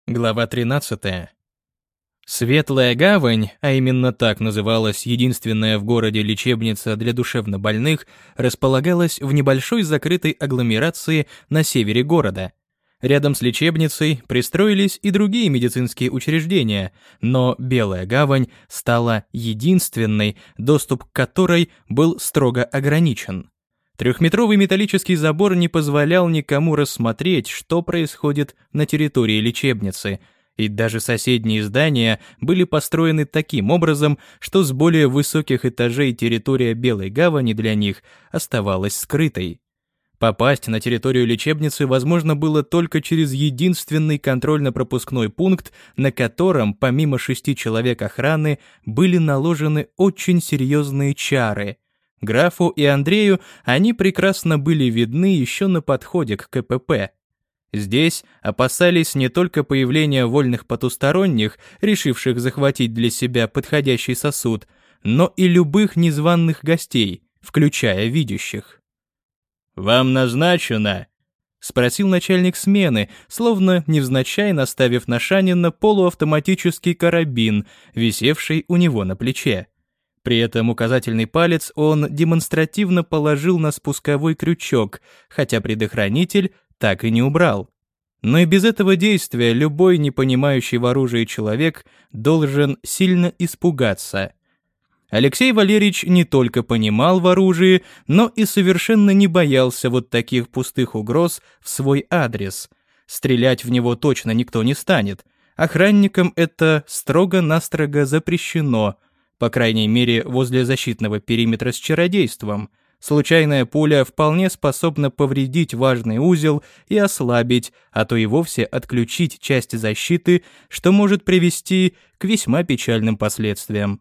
Глава 13. Светлая гавань, а именно так называлась единственная в городе лечебница для душевнобольных, располагалась в небольшой закрытой агломерации на севере города. Рядом с лечебницей пристроились и другие медицинские учреждения, но Белая гавань стала единственной, доступ к которой был строго ограничен. Трехметровый металлический забор не позволял никому рассмотреть, что происходит на территории лечебницы, и даже соседние здания были построены таким образом, что с более высоких этажей территория Белой гавани для них оставалась скрытой. Попасть на территорию лечебницы возможно было только через единственный контрольно-пропускной пункт, на котором, помимо 6 человек охраны, были наложены очень серьезные чары. Графу и Андрею они прекрасно были видны еще на подходе к КПП. Здесь опасались не только появления вольных потусторонних, решивших захватить для себя подходящий сосуд, но и любых незваных гостей, включая видящих. «Вам назначено?» — спросил начальник смены, словно невзначай наставив на Шанина полуавтоматический карабин, висевший у него на плече. При этом указательный палец он демонстративно положил на спусковой крючок, хотя предохранитель так и не убрал. Но и без этого действия любой не понимающий в оружии человек должен сильно испугаться. Алексей Валерьевич не только понимал в оружии, но и совершенно не боялся вот таких пустых угроз в свой адрес. Стрелять в него точно никто не станет. Охранникам это строго-настрого запрещено, по крайней мере, возле защитного периметра с чародейством. Случайная пуля вполне способна повредить важный узел и ослабить, а то и вовсе отключить часть защиты, что может привести к весьма печальным последствиям.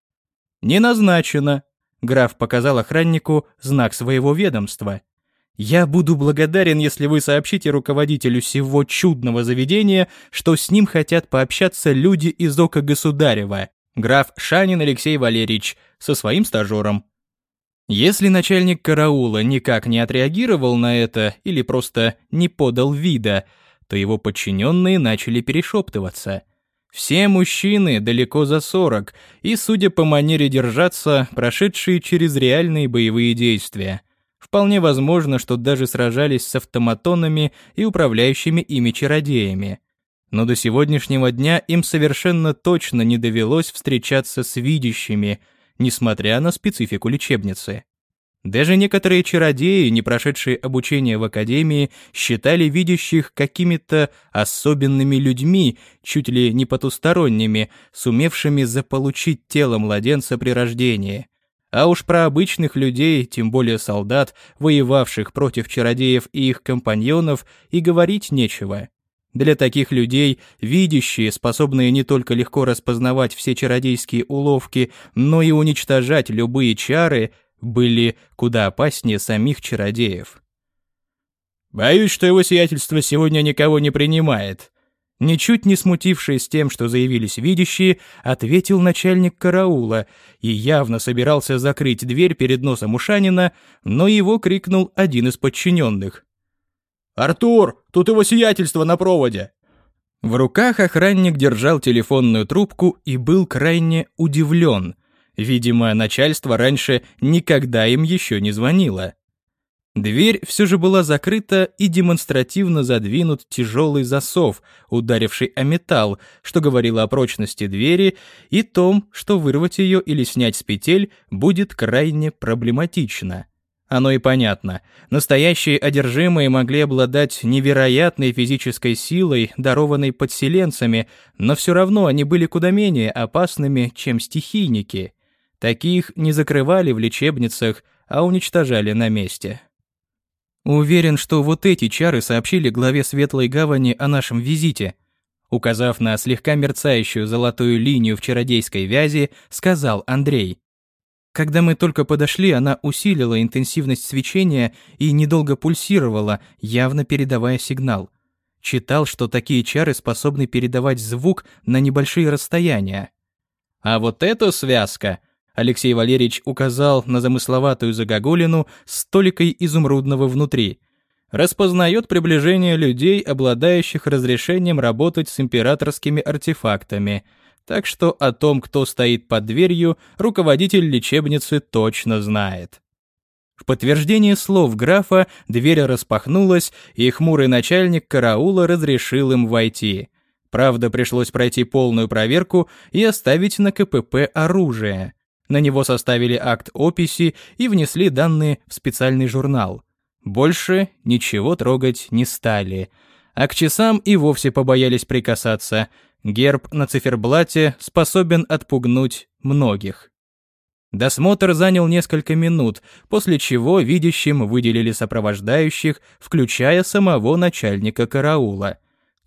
«Не назначено», — граф показал охраннику знак своего ведомства. «Я буду благодарен, если вы сообщите руководителю сего чудного заведения, что с ним хотят пообщаться люди из ока государева. Граф Шанин Алексей Валерьевич со своим стажером». Если начальник караула никак не отреагировал на это или просто не подал вида, то его подчиненные начали перешептываться. Все мужчины далеко за 40 и, судя по манере держаться, прошедшие через реальные боевые действия. Вполне возможно, что даже сражались с автоматонами и управляющими ими чародеями. Но до сегодняшнего дня им совершенно точно не довелось встречаться с видящими, несмотря на специфику лечебницы. Даже некоторые чародеи, не прошедшие обучение в академии, считали видящих какими-то особенными людьми, чуть ли не потусторонними, сумевшими заполучить тело младенца при рождении. А уж про обычных людей, тем более солдат, воевавших против чародеев и их компаньонов, и говорить нечего. Для таких людей видящие, способные не только легко распознавать все чародейские уловки, но и уничтожать любые чары, были куда опаснее самих чародеев. «Боюсь, что его сиятельство сегодня никого не принимает», ничуть не смутившись тем, что заявились видящие, ответил начальник караула и явно собирался закрыть дверь перед носом у Шанина, но его крикнул один из подчиненных. «Артур, тут его сиятельство на проводе!» В руках охранник держал телефонную трубку и был крайне удивлен. Видимо, начальство раньше никогда им еще не звонило. Дверь все же была закрыта и демонстративно задвинут тяжелый засов, ударивший о металл, что говорило о прочности двери и том, что вырвать ее или снять с петель будет крайне проблематично. Оно и понятно. Настоящие одержимые могли обладать невероятной физической силой, дарованной подселенцами, но все равно они были куда менее опасными, чем стихийники. Таких не закрывали в лечебницах, а уничтожали на месте. Уверен, что вот эти чары сообщили главе Светлой Гавани о нашем визите. Указав на слегка мерцающую золотую линию в чародейской вязи, сказал Андрей. Когда мы только подошли, она усилила интенсивность свечения и недолго пульсировала, явно передавая сигнал. Читал, что такие чары способны передавать звук на небольшие расстояния. А вот эта связка, Алексей Валерьевич указал на замысловатую загогулину с толикой изумрудного внутри. распознает приближение людей, обладающих разрешением работать с императорскими артефактами, так что о том, кто стоит под дверью, руководитель лечебницы точно знает. В подтверждение слов графа дверь распахнулась, и хмурый начальник караула разрешил им войти. Правда, пришлось пройти полную проверку и оставить на КПП оружие. На него составили акт описи и внесли данные в специальный журнал. Больше ничего трогать не стали. А к часам и вовсе побоялись прикасаться. Герб на циферблате способен отпугнуть многих. Досмотр занял несколько минут, после чего видящим выделили сопровождающих, включая самого начальника караула.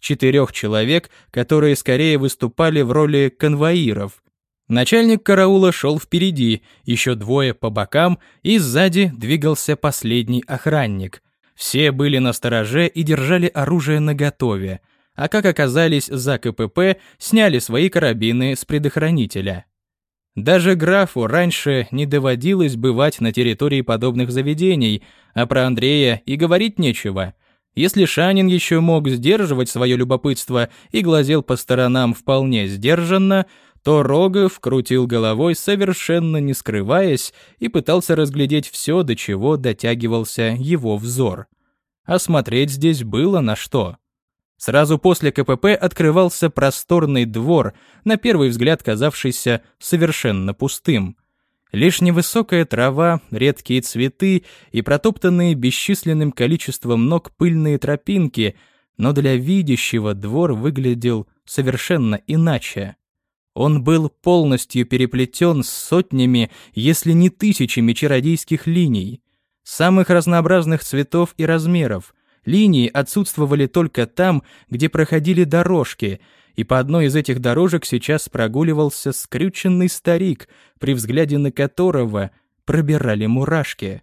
4 человек, которые скорее выступали в роли конвоиров. Начальник караула шел впереди, еще 2 по бокам, и сзади двигался последний охранник. Все были настороже и держали оружие наготове, а как оказались за КПП, сняли свои карабины с предохранителя. Даже графу раньше не доводилось бывать на территории подобных заведений, а про Андрея и говорить нечего. Если Шанин еще мог сдерживать свое любопытство и глазел по сторонам вполне сдержанно, то Рогов крутил головой, совершенно не скрываясь, и пытался разглядеть все, до чего дотягивался его взор. А смотреть здесь было на что. Сразу после КПП открывался просторный двор, на первый взгляд казавшийся совершенно пустым. Лишь невысокая трава, редкие цветы и протоптанные бесчисленным количеством ног пыльные тропинки, но для видящего двор выглядел совершенно иначе. Он был полностью переплетен с сотнями, если не тысячами чародейских линий, самых разнообразных цветов и размеров. Линии отсутствовали только там, где проходили дорожки, и по одной из этих дорожек сейчас прогуливался скрюченный старик, при взгляде на которого пробирали мурашки.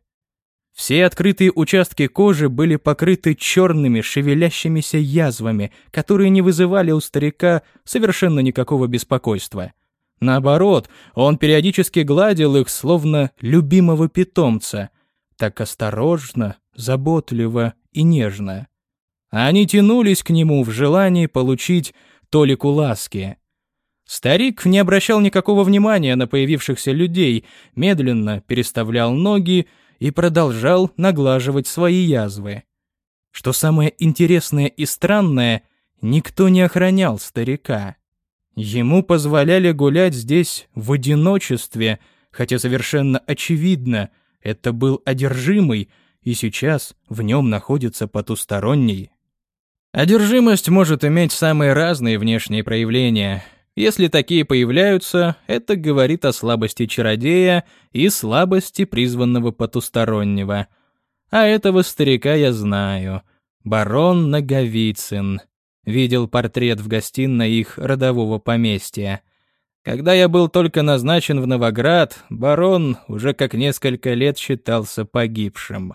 Все открытые участки кожи были покрыты черными шевелящимися язвами, которые не вызывали у старика совершенно никакого беспокойства. Наоборот, он периодически гладил их, словно любимого питомца, так осторожно, заботливо и нежно. Они тянулись к нему в желании получить толику ласки. Старик не обращал никакого внимания на появившихся людей, медленно переставлял ноги и продолжал наглаживать свои язвы. Что самое интересное и странное, никто не охранял старика. Ему позволяли гулять здесь в одиночестве, хотя совершенно очевидно, это был одержимый, и сейчас в нем находится потусторонний. Одержимость может иметь самые разные внешние проявления. Если такие появляются, это говорит о слабости чародея и слабости призванного потустороннего. А этого старика я знаю. Барон Наговицын. Видел портрет в гостиной их родового поместья. Когда я был только назначен в Новоград, барон уже как несколько лет считался погибшим.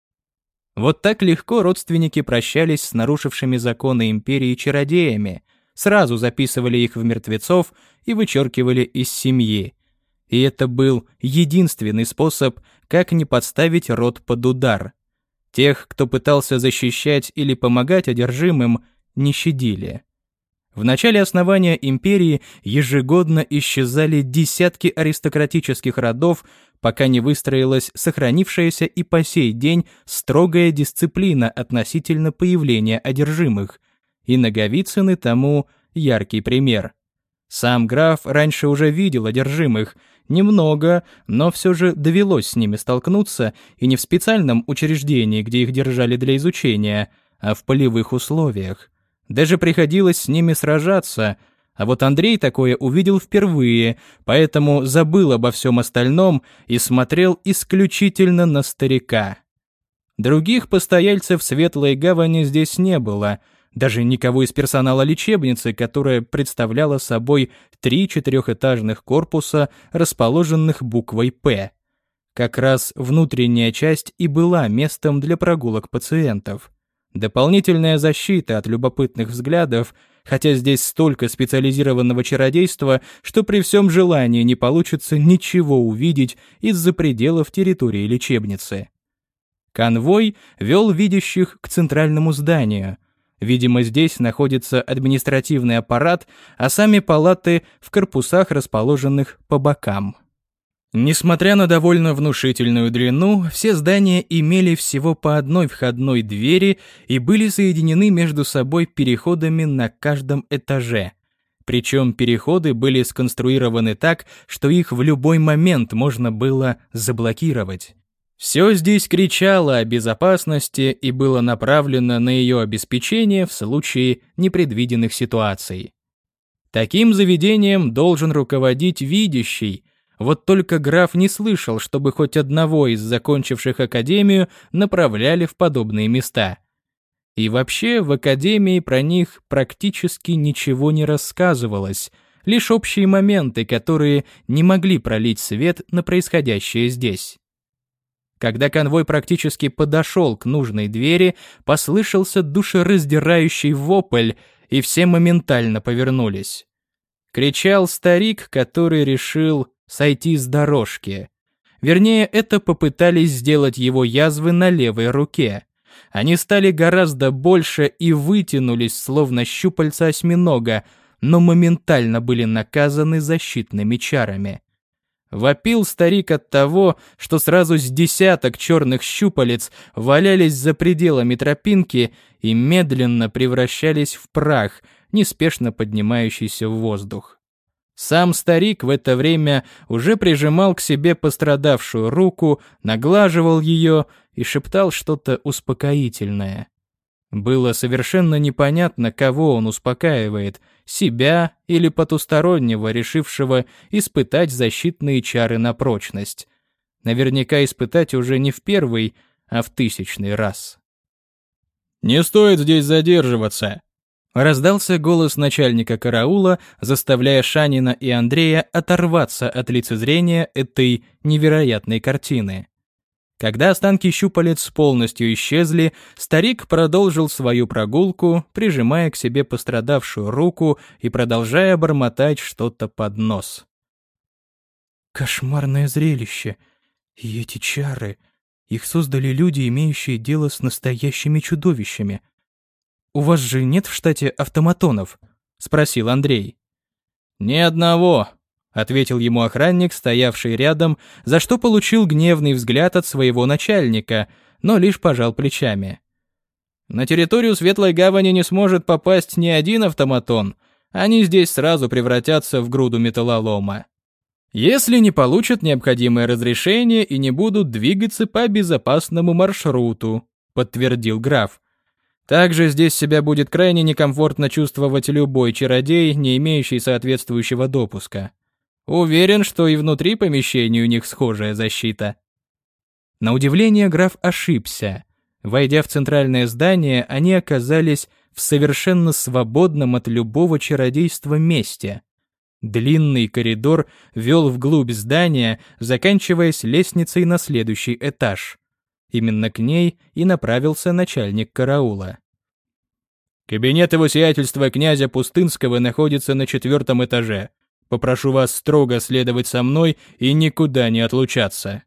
Вот так легко родственники прощались с нарушившими законы империи чародеями, сразу записывали их в мертвецов и вычеркивали из семьи. И это был единственный способ, как не подставить род под удар. Тех, кто пытался защищать или помогать одержимым, не щадили. В начале основания империи ежегодно исчезали десятки аристократических родов, пока не выстроилась сохранившаяся и по сей день строгая дисциплина относительно появления одержимых, и Наговицыны тому яркий пример. Сам граф раньше уже видел одержимых, немного, но все же довелось с ними столкнуться, и не в специальном учреждении, где их держали для изучения, а в полевых условиях. Даже приходилось с ними сражаться, а вот Андрей такое увидел впервые, поэтому забыл обо всем остальном и смотрел исключительно на старика. Других постояльцев Светлой Гавани здесь не было, даже никого из персонала лечебницы, которая представляла собой 3 четырехэтажных корпуса, расположенных буквой «П». Как раз внутренняя часть и была местом для прогулок пациентов. Дополнительная защита от любопытных взглядов, хотя здесь столько специализированного чародейства, что при всем желании не получится ничего увидеть из-за пределов территории лечебницы. Конвой вел видящих к центральному зданию. Видимо, здесь находится административный аппарат, а сами палаты в корпусах, расположенных по бокам. Несмотря на довольно внушительную длину, все здания имели всего по одной входной двери и были соединены между собой переходами на каждом этаже. Причем переходы были сконструированы так, что их в любой момент можно было заблокировать. Все здесь кричало о безопасности и было направлено на ее обеспечение в случае непредвиденных ситуаций. Таким заведением должен руководить видящий. Вот только граф не слышал, чтобы хоть одного из закончивших академию направляли в подобные места. И вообще в академии про них практически ничего не рассказывалось, лишь общие моменты, которые не могли пролить свет на происходящее здесь. Когда конвой практически подошел к нужной двери, послышался душераздирающий вопль, и все моментально повернулись. Кричал старик, который решил сойти с дорожки. Вернее, это попытались сделать его язвы на левой руке. Они стали гораздо больше и вытянулись, словно щупальца осьминога, но моментально были наказаны защитными чарами. Вопил старик от того, что сразу с десяток черных щупалец валялись за пределами тропинки и медленно превращались в прах, неспешно поднимающийся в воздух. Сам старик в это время уже прижимал к себе пострадавшую руку, наглаживал ее и шептал что-то успокоительное. Было совершенно непонятно, кого он успокаивает — себя или потустороннего, решившего испытать защитные чары на прочность. Наверняка испытать уже не в первый, а в 1000-й раз. «Не стоит здесь задерживаться», — раздался голос начальника караула, заставляя Шанина и Андрея оторваться от лицезрения этой невероятной картины. Когда останки щупалец полностью исчезли, старик продолжил свою прогулку, прижимая к себе пострадавшую руку и продолжая бормотать что-то под нос. «Кошмарное зрелище. И эти чары. Их создали люди, имеющие дело с настоящими чудовищами. У вас же нет в штате автоматонов?» — спросил Андрей. «Ни одного», — ответил ему охранник, стоявший рядом, за что получил гневный взгляд от своего начальника, но лишь пожал плечами. «На территорию Светлой Гавани не сможет попасть ни один автоматон. Они здесь сразу превратятся в груду металлолома. Если не получат необходимое разрешение и не будут двигаться по безопасному маршруту», — подтвердил граф. «Также здесь себя будет крайне некомфортно чувствовать любой чародей, не имеющий соответствующего допуска. Уверен, что и внутри помещения у них схожая защита». На удивление граф ошибся. Войдя в центральное здание, они оказались в совершенно свободном от любого чародейства месте. Длинный коридор вел вглубь здания, заканчиваясь лестницей на следующий этаж. Именно к ней и направился начальник караула. «Кабинет его сиятельства князя Пустынского находится на 4-м этаже. Попрошу вас строго следовать со мной и никуда не отлучаться».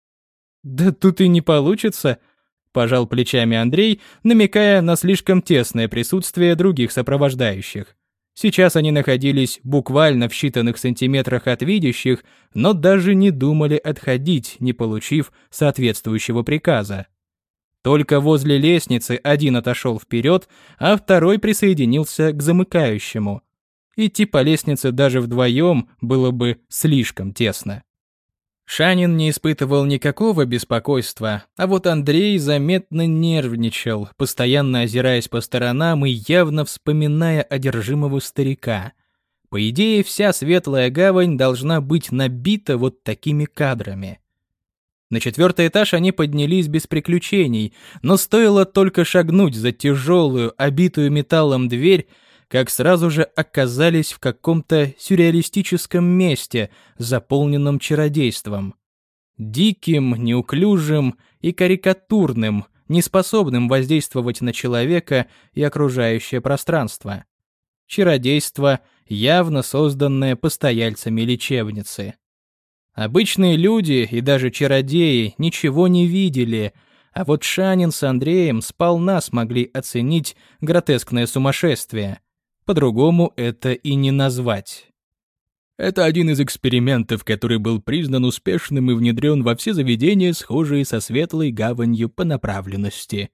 «Да тут и не получится», — пожал плечами Андрей, намекая на слишком тесное присутствие других сопровождающих. Сейчас они находились буквально в считанных сантиметрах от видящих, но даже не думали отходить, не получив соответствующего приказа. Только возле лестницы один отошел вперед, а второй присоединился к замыкающему. Идти по лестнице даже вдвоем было бы слишком тесно. Шанин не испытывал никакого беспокойства, а вот Андрей заметно нервничал, постоянно озираясь по сторонам и явно вспоминая одержимого старика. По идее, вся Светлая Гавань должна быть набита вот такими кадрами. На 4-й этаж они поднялись без приключений, но стоило только шагнуть за тяжелую, обитую металлом дверь, как сразу же оказались в каком-то сюрреалистическом месте, заполненном чародейством. Диким, неуклюжим и карикатурным, неспособным воздействовать на человека и окружающее пространство. Чародейство, явно созданное постояльцами лечебницы. Обычные люди и даже чародеи ничего не видели, А вот Шанин с Андреем сполна смогли оценить гротескное сумасшествие. По-другому это и не назвать. Это один из экспериментов, который был признан успешным и внедрен во все заведения, схожие со Светлой Гаванью по направленности.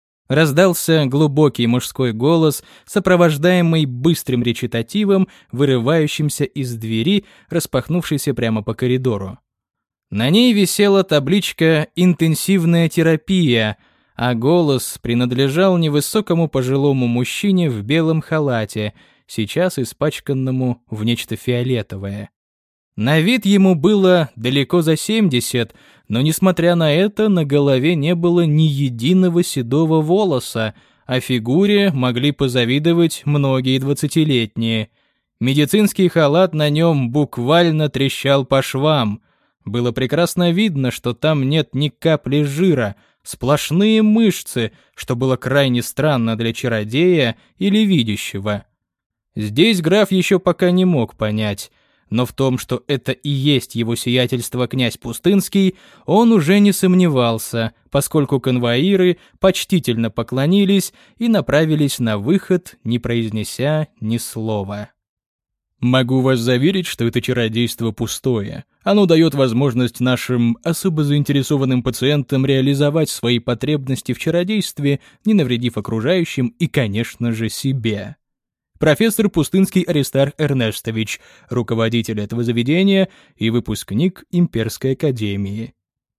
Раздался глубокий мужской голос, сопровождаемый быстрым речитативом, вырывающимся из двери, распахнувшейся прямо по коридору. На ней висела табличка «Интенсивная терапия», а голос принадлежал невысокому пожилому мужчине в белом халате, сейчас испачканному в нечто фиолетовое. На вид ему было далеко за 70, но, несмотря на это, на голове не было ни единого седого волоса, а фигуре могли позавидовать многие 20-летние. Медицинский халат на нем буквально трещал по швам. Было прекрасно видно, что там нет ни капли жира, сплошные мышцы, что было крайне странно для чародея или видящего. Здесь граф еще пока не мог понять, но в том, что это и есть его сиятельство князь Пустынский, он уже не сомневался, поскольку конвоиры почтительно поклонились и направились на выход, не произнеся ни слова. «Могу вас заверить, что это чародейство пустое. Оно дает возможность нашим особо заинтересованным пациентам реализовать свои потребности в чародействе, не навредив окружающим и, конечно же, себе». Профессор Пустынский Аристарх Эрнестович, руководитель этого заведения и выпускник Имперской академии.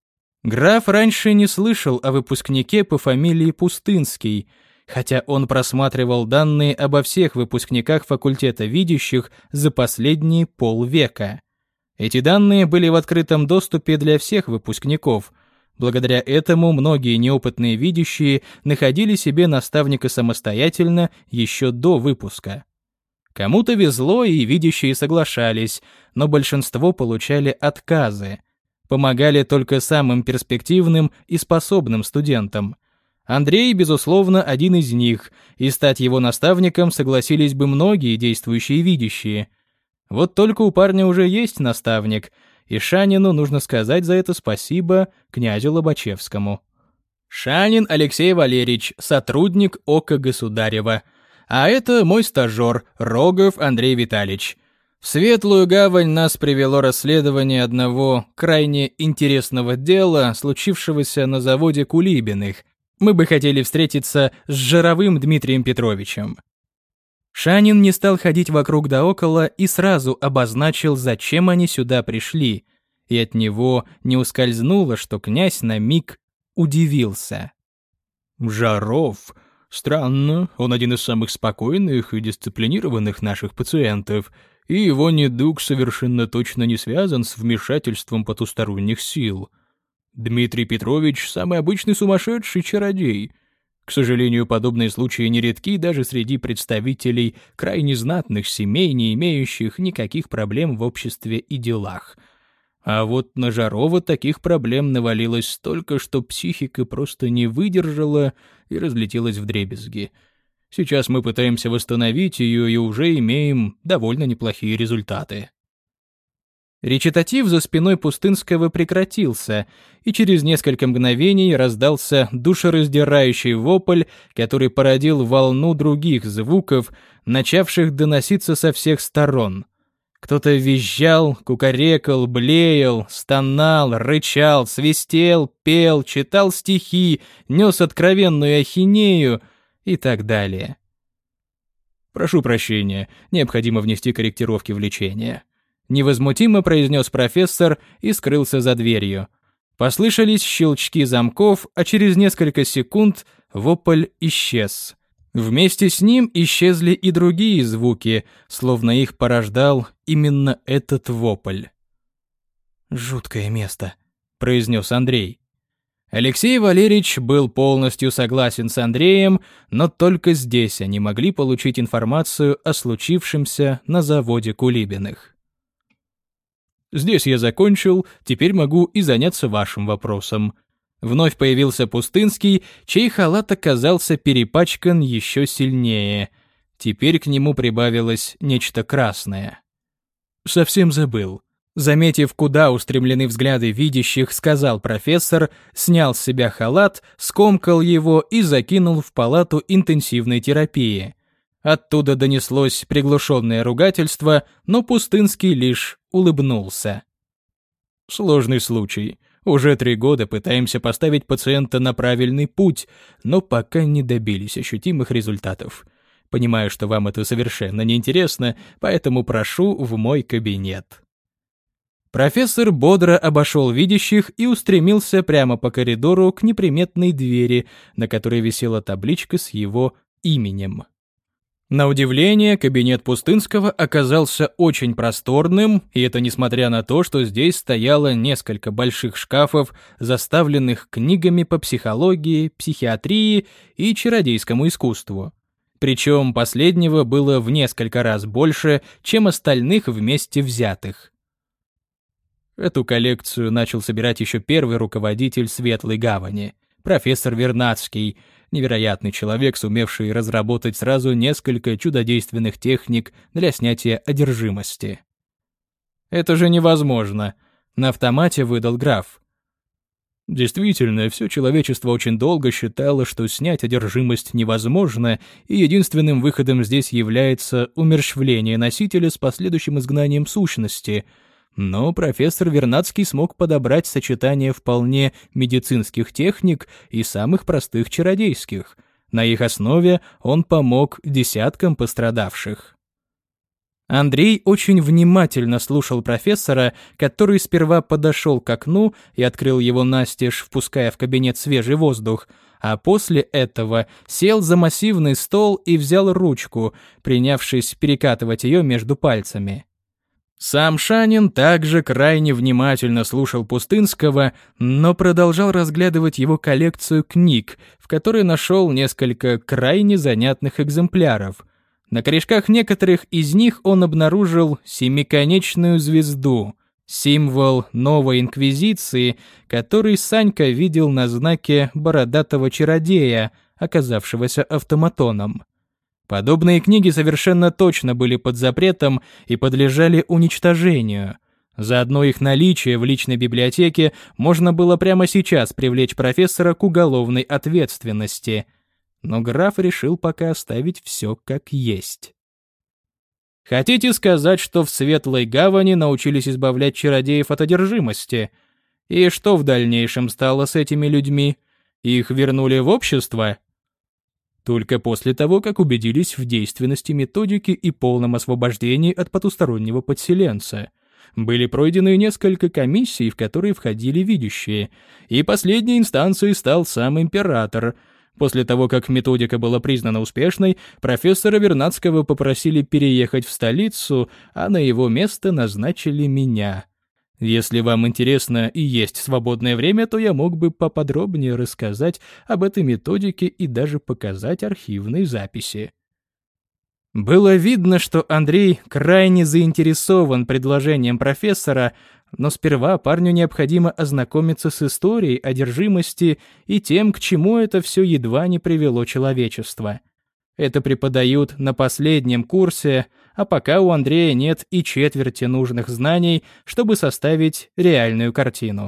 Граф раньше не слышал о выпускнике по фамилии Пустынский, хотя он просматривал данные обо всех выпускниках факультета видящих за последние полвека. Эти данные были в открытом доступе для всех выпускников. Благодаря этому многие неопытные видящие находили себе наставника самостоятельно еще до выпуска. Кому-то везло, и видящие соглашались, но большинство получали отказы. Помогали только самым перспективным и способным студентам. Андрей, безусловно, один из них, и стать его наставником согласились бы многие действующие видящие. Вот только у парня уже есть наставник, и Шанину нужно сказать за это спасибо князю Лобачевскому. Шанин Алексей Валерьевич, сотрудник Ока Государева. А это мой стажер, Рогов Андрей Витальевич. В Светлую Гавань нас привело расследование одного крайне интересного дела, случившегося на заводе Кулибиных. Мы бы хотели встретиться с Жировым Дмитрием Петровичем. Шанин не стал ходить вокруг да около и сразу обозначил, зачем они сюда пришли, и от него не ускользнуло, что князь на миг удивился. «Жаров? Странно, он один из самых спокойных и дисциплинированных наших пациентов, и его недуг совершенно точно не связан с вмешательством потусторонних сил. Дмитрий Петрович – самый обычный сумасшедший чародей. К сожалению, подобные случаи нередки даже среди представителей крайне знатных семей, не имеющих никаких проблем в обществе и делах. А вот на Жарова таких проблем навалилось столько, что психика просто не выдержала и разлетелась вдребезги. Сейчас мы пытаемся восстановить ее и уже имеем довольно неплохие результаты». Речитатив за спиной Пустынского прекратился, и через несколько мгновений раздался душераздирающий вопль, который породил волну других звуков, начавших доноситься со всех сторон. Кто-то визжал, кукарекал, блеял, стонал, рычал, свистел, пел, читал стихи, нес откровенную ахинею и так далее. «Прошу прощения, необходимо внести корректировки в лечение», — невозмутимо произнес профессор и скрылся за дверью. Послышались щелчки замков, а через несколько секунд вопль исчез. Вместе с ним исчезли и другие звуки, словно их порождал именно этот вопль. «Жуткое место», — произнес Андрей. Алексей Валерьевич был полностью согласен с Андреем, но только здесь они могли получить информацию о случившемся на заводе Кулибиных. «Здесь я закончил, теперь могу и заняться вашим вопросом». Вновь появился Пустынский, чей халат оказался перепачкан еще сильнее. Теперь к нему прибавилось нечто красное. «Совсем забыл. Заметив, куда устремлены взгляды видящих, сказал профессор, снял с себя халат, скомкал его и закинул в палату интенсивной терапии. Оттуда донеслось приглушенное ругательство, но Пустынский лишь улыбнулся. Сложный случай. Уже 3 года пытаемся поставить пациента на правильный путь, но пока не добились ощутимых результатов. Понимаю, что вам это совершенно неинтересно, поэтому прошу в мой кабинет. Профессор бодро обошел видящих и устремился прямо по коридору к неприметной двери, на которой висела табличка с его именем. На удивление, кабинет Пустынского оказался очень просторным, и это несмотря на то, что здесь стояло несколько больших шкафов, заставленных книгами по психологии, психиатрии и чародейскому искусству. Причем последнего было в несколько раз больше, чем остальных вместе взятых. Эту коллекцию начал собирать еще первый руководитель Светлой Гавани, профессор Вернадский, невероятный человек, сумевший разработать сразу несколько чудодейственных техник для снятия одержимости. «Это же невозможно», — на автомате выдал граф. Действительно, все человечество очень долго считало, что снять одержимость невозможно, и единственным выходом здесь является умерщвление носителя с последующим изгнанием сущности — но профессор Вернадский смог подобрать сочетание вполне медицинских техник и самых простых чародейских. На их основе он помог десяткам пострадавших. Андрей очень внимательно слушал профессора, который сперва подошел к окну и открыл его настежь, впуская в кабинет свежий воздух, а после этого сел за массивный стол и взял ручку, принявшись перекатывать ее между пальцами. Сам Шанин также крайне внимательно слушал Пустынского, но продолжал разглядывать его коллекцию книг, в которой нашел несколько крайне занятных экземпляров. На корешках некоторых из них он обнаружил семиконечную звезду, символ новой инквизиции, который Санька видел на знаке бородатого чародея, оказавшегося автоматоном. Подобные книги совершенно точно были под запретом и подлежали уничтожению. За одно их наличие в личной библиотеке можно было прямо сейчас привлечь профессора к уголовной ответственности. Но граф решил пока оставить все как есть. «Хотите сказать, что в Светлой Гавани научились избавлять чародеев от одержимости? И что в дальнейшем стало с этими людьми? Их вернули в общество?» Только после того, как убедились в действенности методики и полном освобождении от потустороннего подселенца. Были пройдены несколько комиссий, в которые входили видящие, и последней инстанцией стал сам император. После того, как методика была признана успешной, профессора Вернадского попросили переехать в столицу, а на его место назначили меня. Если вам интересно и есть свободное время, то я мог бы поподробнее рассказать об этой методике и даже показать архивные записи. Было видно, что Андрей крайне заинтересован предложением профессора, но сперва парню необходимо ознакомиться с историей одержимости и тем, к чему это все едва не привело человечество. Это преподают на последнем курсе, а пока у Андрея нет и четверти нужных знаний, чтобы составить реальную картину.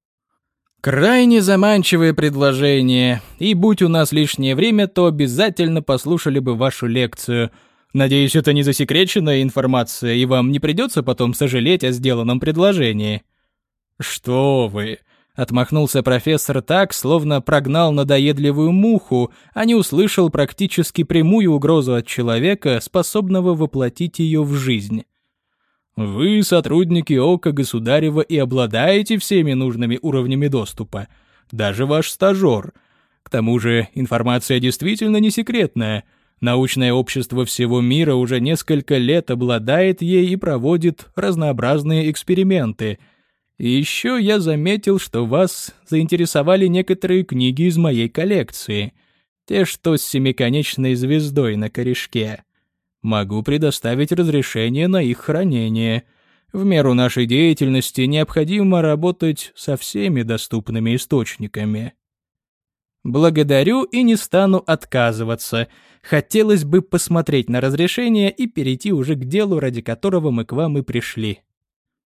Крайне заманчивое предложение, и будь у нас лишнее время, то обязательно послушали бы вашу лекцию. Надеюсь, это не засекреченная информация, и вам не придется потом сожалеть о сделанном предложении. Что вы... Отмахнулся профессор так, словно прогнал надоедливую муху, а не услышал практически прямую угрозу от человека, способного воплотить ее в жизнь. «Вы, сотрудники Ока Государева, и обладаете всеми нужными уровнями доступа, даже ваш стажер. К тому же информация действительно не секретная. Научное общество всего мира уже несколько лет обладает ей и проводит разнообразные эксперименты. И еще я заметил, что вас заинтересовали некоторые книги из моей коллекции. Те, что с семиконечной звездой на корешке. Могу предоставить разрешение на их хранение. В меру нашей деятельности необходимо работать со всеми доступными источниками. Благодарю и не стану отказываться. Хотелось бы посмотреть на разрешение и перейти уже к делу, ради которого мы к вам и пришли.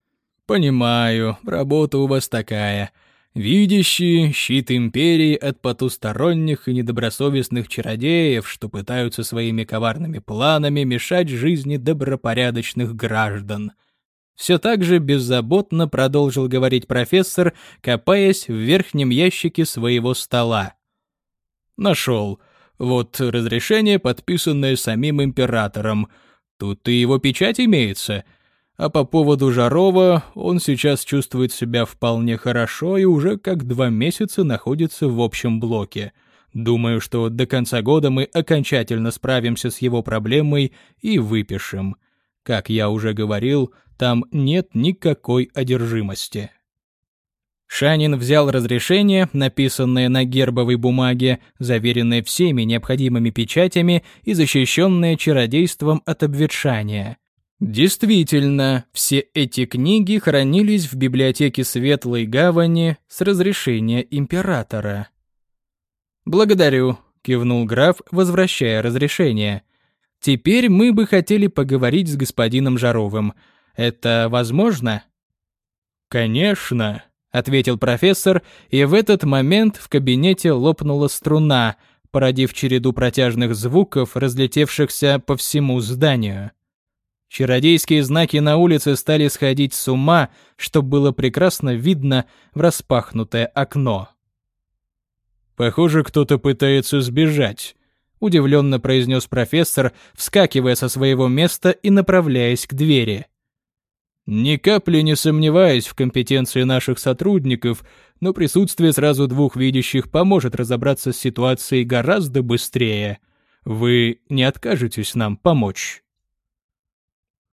«Понимаю, работа у вас такая. Видящий щит империи от потусторонних и недобросовестных чародеев, что пытаются своими коварными планами мешать жизни добропорядочных граждан». Все так же беззаботно продолжил говорить профессор, копаясь в верхнем ящике своего стола. «Нашел. Вот разрешение, подписанное самим императором. Тут и его печать имеется. А по поводу Жарова, он сейчас чувствует себя вполне хорошо и уже как 2 месяца находится в общем блоке. Думаю, что до конца года мы окончательно справимся с его проблемой и выпишем. Как я уже говорил, там нет никакой одержимости». Шанин взял разрешение, написанное на гербовой бумаге, заверенное всеми необходимыми печатями и защищенное чародейством от обветшания. Действительно, все эти книги хранились в библиотеке Светлой Гавани с разрешения императора. «Благодарю», — кивнул граф, возвращая разрешение. «Теперь мы бы хотели поговорить с господином Жаровым. Это возможно?» «Конечно», — ответил профессор, и в этот момент в кабинете лопнула струна, породив череду протяжных звуков, разлетевшихся по всему зданию. Чародейские знаки на улице стали сходить с ума, что было прекрасно видно в распахнутое окно. «Похоже, кто-то пытается сбежать», — удивленно произнес профессор, вскакивая со своего места и направляясь к двери. «Ни капли не сомневаясь в компетенции наших сотрудников, но присутствие сразу 2 видящих поможет разобраться с ситуацией гораздо быстрее. Вы не откажетесь нам помочь?»